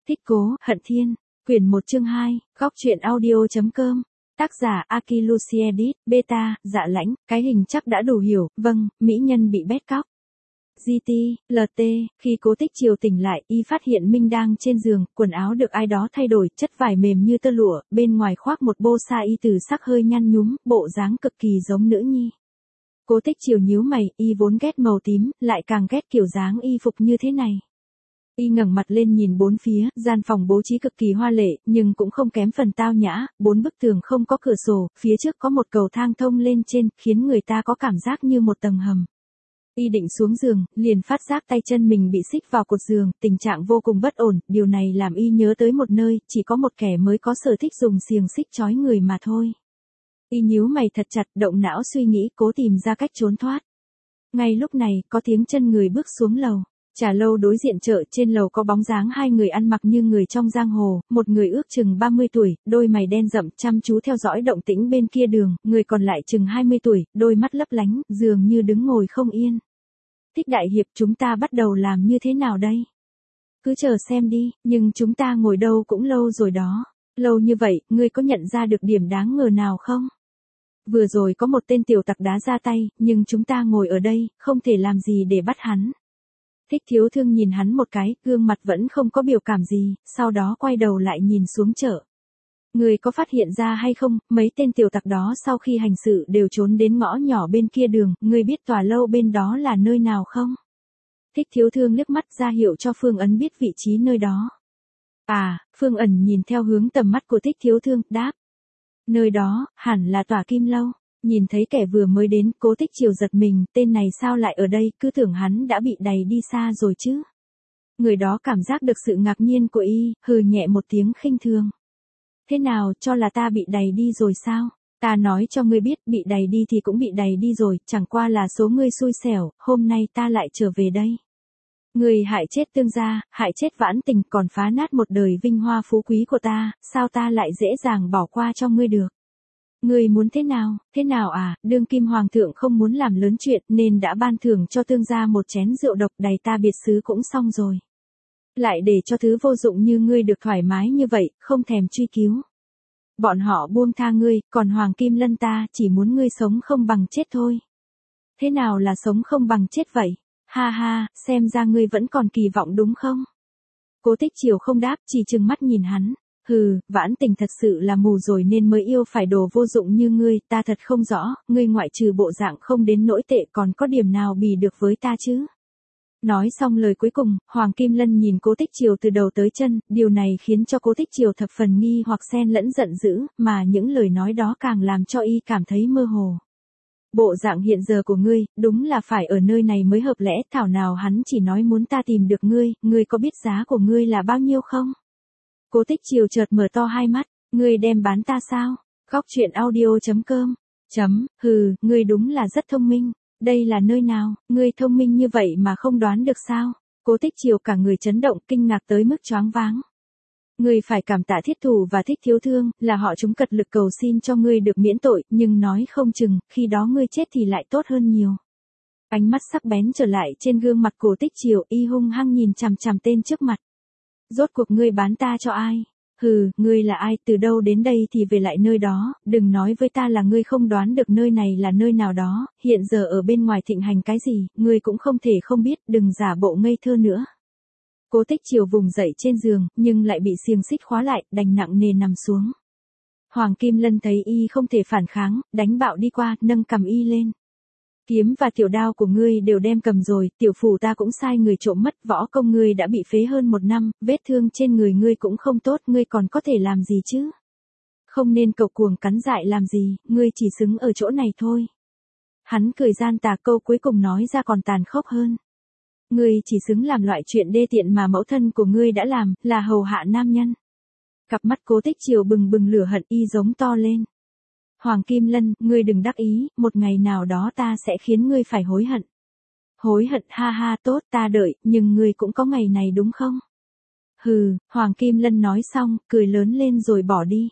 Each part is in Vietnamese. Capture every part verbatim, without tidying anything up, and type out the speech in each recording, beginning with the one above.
Thích Cố, Hận Thiên, quyển một chương hai, góc truyện audio.com, tác giả Aki Lucy Edit, beta, Dạ Lãnh, cái hình chắc đã đủ hiểu, vâng, mỹ nhân bị bét cóc. giê tê, lờ tê, khi Cố Tích Triều tỉnh lại, y phát hiện Minh đang trên giường, quần áo được ai đó thay đổi, chất vải mềm như tơ lụa, bên ngoài khoác một bô sa y từ sắc hơi nhăn nhúm, bộ dáng cực kỳ giống nữ nhi. Cố Tích Triều nhíu mày, y vốn ghét màu tím, lại càng ghét kiểu dáng y phục như thế này. Y ngẩng mặt lên nhìn bốn phía, gian phòng bố trí cực kỳ hoa lệ, nhưng cũng không kém phần tao nhã, bốn bức tường không có cửa sổ, phía trước có một cầu thang thông lên trên, khiến người ta có cảm giác như một tầng hầm. Y định xuống giường, liền phát giác tay chân mình bị xích vào cột giường, tình trạng vô cùng bất ổn, điều này làm y nhớ tới một nơi, chỉ có một kẻ mới có sở thích dùng xiềng xích trói người mà thôi. Y nhíu mày thật chặt, động não suy nghĩ, cố tìm ra cách trốn thoát. Ngay lúc này, có tiếng chân người bước xuống lầu. Trà lâu đối diện chợ, trên lầu có bóng dáng hai người ăn mặc như người trong giang hồ, một người ước chừng ba mươi tuổi, đôi mày đen rậm, chăm chú theo dõi động tĩnh bên kia đường, người còn lại chừng hai mươi tuổi, đôi mắt lấp lánh, dường như đứng ngồi không yên. Thích đại hiệp, chúng ta bắt đầu làm như thế nào đây? Cứ chờ xem đi, nhưng chúng ta ngồi đâu cũng lâu rồi đó. Lâu như vậy, ngươi có nhận ra được điểm đáng ngờ nào không? Vừa rồi có một tên tiểu tặc đá ra tay, nhưng chúng ta ngồi ở đây, không thể làm gì để bắt hắn. Thích Thiếu Thương nhìn hắn một cái, gương mặt vẫn không có biểu cảm gì, sau đó quay đầu lại nhìn xuống chợ. Người có phát hiện ra hay không, mấy tên tiểu tặc đó sau khi hành sự đều trốn đến ngõ nhỏ bên kia đường, người biết tòa lâu bên đó là nơi nào không? Thích Thiếu Thương liếc mắt ra hiệu cho Phương Ấn biết vị trí nơi đó. À, Phương Ẩn nhìn theo hướng tầm mắt của Thích Thiếu Thương, đáp. Nơi đó, hẳn là tòa Kim Lâu. Nhìn thấy kẻ vừa mới đến, Cố Tích Triều giật mình, tên này sao lại ở đây, cứ tưởng hắn đã bị đày đi xa rồi chứ. Người đó cảm giác được sự ngạc nhiên của y, hừ nhẹ một tiếng khinh thường. Thế nào, cho là ta bị đày đi rồi sao? Ta nói cho ngươi biết, bị đày đi thì cũng bị đày đi rồi, chẳng qua là số ngươi xui xẻo, hôm nay ta lại trở về đây. Ngươi hại chết Tương gia, hại chết Vãn Tình, còn phá nát một đời vinh hoa phú quý của ta, sao ta lại dễ dàng bỏ qua cho ngươi được? Ngươi muốn thế nào, thế nào à, đương kim hoàng thượng không muốn làm lớn chuyện nên đã ban thưởng cho Tương gia một chén rượu độc, đầy ta biệt xứ cũng xong rồi. Lại để cho thứ vô dụng như ngươi được thoải mái như vậy, không thèm truy cứu. Bọn họ buông tha ngươi, còn Hoàng Kim Lân ta chỉ muốn ngươi sống không bằng chết thôi. Thế nào là sống không bằng chết vậy? Ha ha, xem ra ngươi vẫn còn kỳ vọng đúng không? Cố Tích Triều không đáp, chỉ trừng mắt nhìn hắn. Hừ, Vãn Tình thật sự là mù rồi nên mới yêu phải đồ vô dụng như ngươi, ta thật không rõ, ngươi ngoại trừ bộ dạng không đến nỗi tệ còn có điểm nào bì được với ta chứ? Nói xong lời cuối cùng, Hoàng Kim Lân nhìn Cố Tích Triều từ đầu tới chân, điều này khiến cho Cố Tích Triều thập phần nghi hoặc xen lẫn giận dữ, mà những lời nói đó càng làm cho y cảm thấy mơ hồ. Bộ dạng hiện giờ của ngươi, đúng là phải ở nơi này mới hợp lẽ, thảo nào hắn chỉ nói muốn ta tìm được ngươi, ngươi có biết giá của ngươi là bao nhiêu không? Cố Tích Triều chợt mở to hai mắt, ngươi đem bán ta sao? Góc truyện audio.com, chấm, hừ, ngươi đúng là rất thông minh, đây là nơi nào, ngươi thông minh như vậy mà không đoán được sao? Cố Tích Triều cả người chấn động, kinh ngạc tới mức choáng váng. Ngươi phải cảm tạ Thiết Thủ và Thích Thiếu Thương, là họ chúng cật lực cầu xin cho ngươi được miễn tội, nhưng nói không chừng, khi đó ngươi chết thì lại tốt hơn nhiều. Ánh mắt sắc bén trở lại trên gương mặt Cố Tích Triều, y hung hăng nhìn chằm chằm tên trước mặt. Rốt cuộc ngươi bán ta cho ai? Hừ, ngươi là ai, từ đâu đến đây thì về lại nơi đó, đừng nói với ta là ngươi không đoán được nơi này là nơi nào đó, hiện giờ ở bên ngoài thịnh hành cái gì, ngươi cũng không thể không biết, đừng giả bộ ngây thơ nữa. Cố Tích Triều vùng dậy trên giường, nhưng lại bị xiềng xích khóa lại, đành nặng nề nằm xuống. Hoàng Kim Lân thấy y không thể phản kháng, đánh bạo đi qua, nâng cầm y lên. Kiếm và tiểu đao của ngươi đều đem cầm rồi, tiểu phủ ta cũng sai người trộm mất, võ công ngươi đã bị phế hơn một năm, vết thương trên người ngươi cũng không tốt, ngươi còn có thể làm gì chứ? Không nên cộc cuồng cắn dại làm gì, ngươi chỉ xứng ở chỗ này thôi. Hắn cười gian tà, câu cuối cùng nói ra còn tàn khốc hơn. Ngươi chỉ xứng làm loại chuyện đê tiện mà mẫu thân của ngươi đã làm, là hầu hạ nam nhân. Cặp mắt Cố Tích Triều bừng bừng lửa hận, y giống to lên. Hoàng Kim Lân, ngươi đừng đắc ý, một ngày nào đó ta sẽ khiến ngươi phải hối hận. Hối hận, ha ha, tốt, ta đợi, nhưng ngươi cũng có ngày này đúng không? Hừ, Hoàng Kim Lân nói xong, cười lớn lên rồi bỏ đi.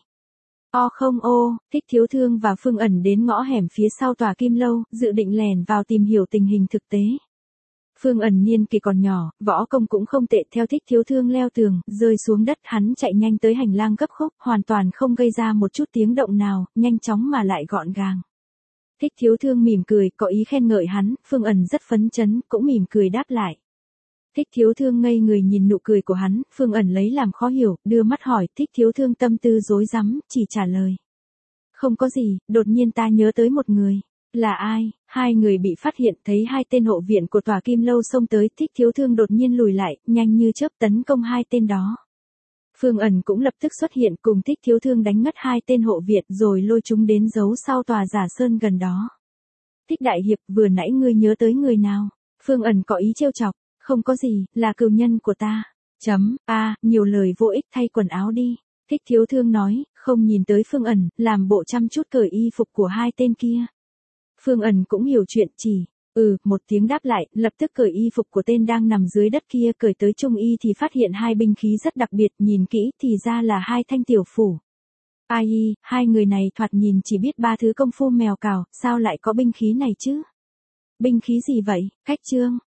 O không ô, Thích Thiếu Thương và Phương Ẩn đến ngõ hẻm phía sau tòa Kim Lâu, dự định lèn vào tìm hiểu tình hình thực tế. Phương Ẩn niên kỳ còn nhỏ, võ công cũng không tệ, theo Thích Thiếu Thương leo tường, rơi xuống đất, hắn chạy nhanh tới hành lang gấp khúc, hoàn toàn không gây ra một chút tiếng động nào, nhanh chóng mà lại gọn gàng. Thích Thiếu Thương mỉm cười, có ý khen ngợi hắn, Phương Ẩn rất phấn chấn, cũng mỉm cười đáp lại. Thích Thiếu Thương ngây người nhìn nụ cười của hắn, Phương Ẩn lấy làm khó hiểu, đưa mắt hỏi, Thích Thiếu Thương tâm tư rối rắm, chỉ trả lời. Không có gì, đột nhiên ta nhớ tới một người. Là ai? Hai người bị phát hiện, thấy hai tên hộ viện của tòa Kim Lâu xông tới, Thích Thiếu Thương đột nhiên lùi lại, nhanh như chớp tấn công hai tên đó. Phương Ẩn cũng lập tức xuất hiện cùng Thích Thiếu Thương đánh ngất hai tên hộ viện rồi lôi chúng đến giấu sau tòa giả sơn gần đó. Thích đại hiệp, vừa nãy ngươi nhớ tới người nào? Phương Ẩn có ý trêu chọc, không có gì, là cừu nhân của ta. Chấm, a, à, nhiều lời vô ích, thay quần áo đi. Thích Thiếu Thương nói, không nhìn tới Phương Ẩn, làm bộ chăm chút cởi y phục của hai tên kia. Phương Ẩn cũng hiểu chuyện, chỉ, ừ, một tiếng đáp lại, lập tức cởi y phục của tên đang nằm dưới đất kia, cởi tới trung y thì phát hiện hai binh khí rất đặc biệt, nhìn kỹ thì ra là hai thanh tiểu phủ. Ai, hai người này thoạt nhìn chỉ biết ba thứ công phu mèo cào, sao lại có binh khí này chứ? Binh khí gì vậy? Khách Trương,